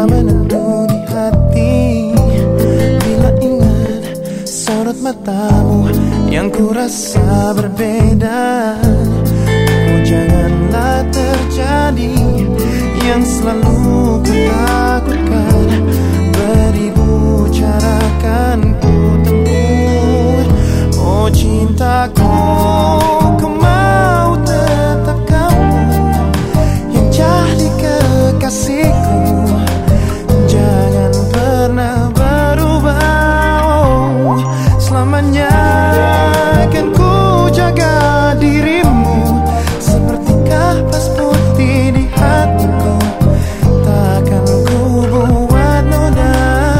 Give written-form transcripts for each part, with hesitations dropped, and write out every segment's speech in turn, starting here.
tak menentu di hati. Bila ingat sorot matamu yang ku rasa berbeda. Oh janganlah terjadi yang selalu ku takutkan. Beribu cara kan ku tempuh. Oh cintaku, ku mau tetap kamu yang jadi kekasihku. Jangan pernah berubah. Oh, selamanya kan ku jaga dirimu seperti kapas putih di hatiku. Takkan ku buat noda.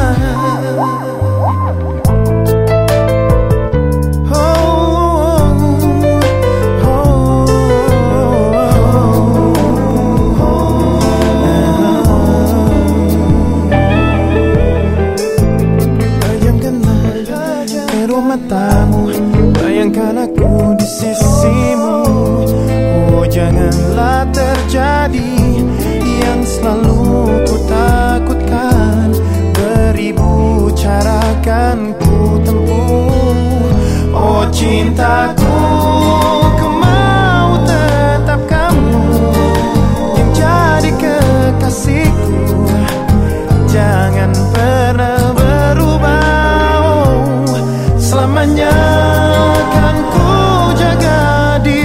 Matamu, bayangkan aku di sisimu. Oh janganlah terjadi yang selalu ku takutkan. Beribu cara kan ku tempuh. Oh cintaku, ku mau tetap kamu yang jadi kekasihku. Jangan pernah berubah. Selamanya kan ku jaga dirimu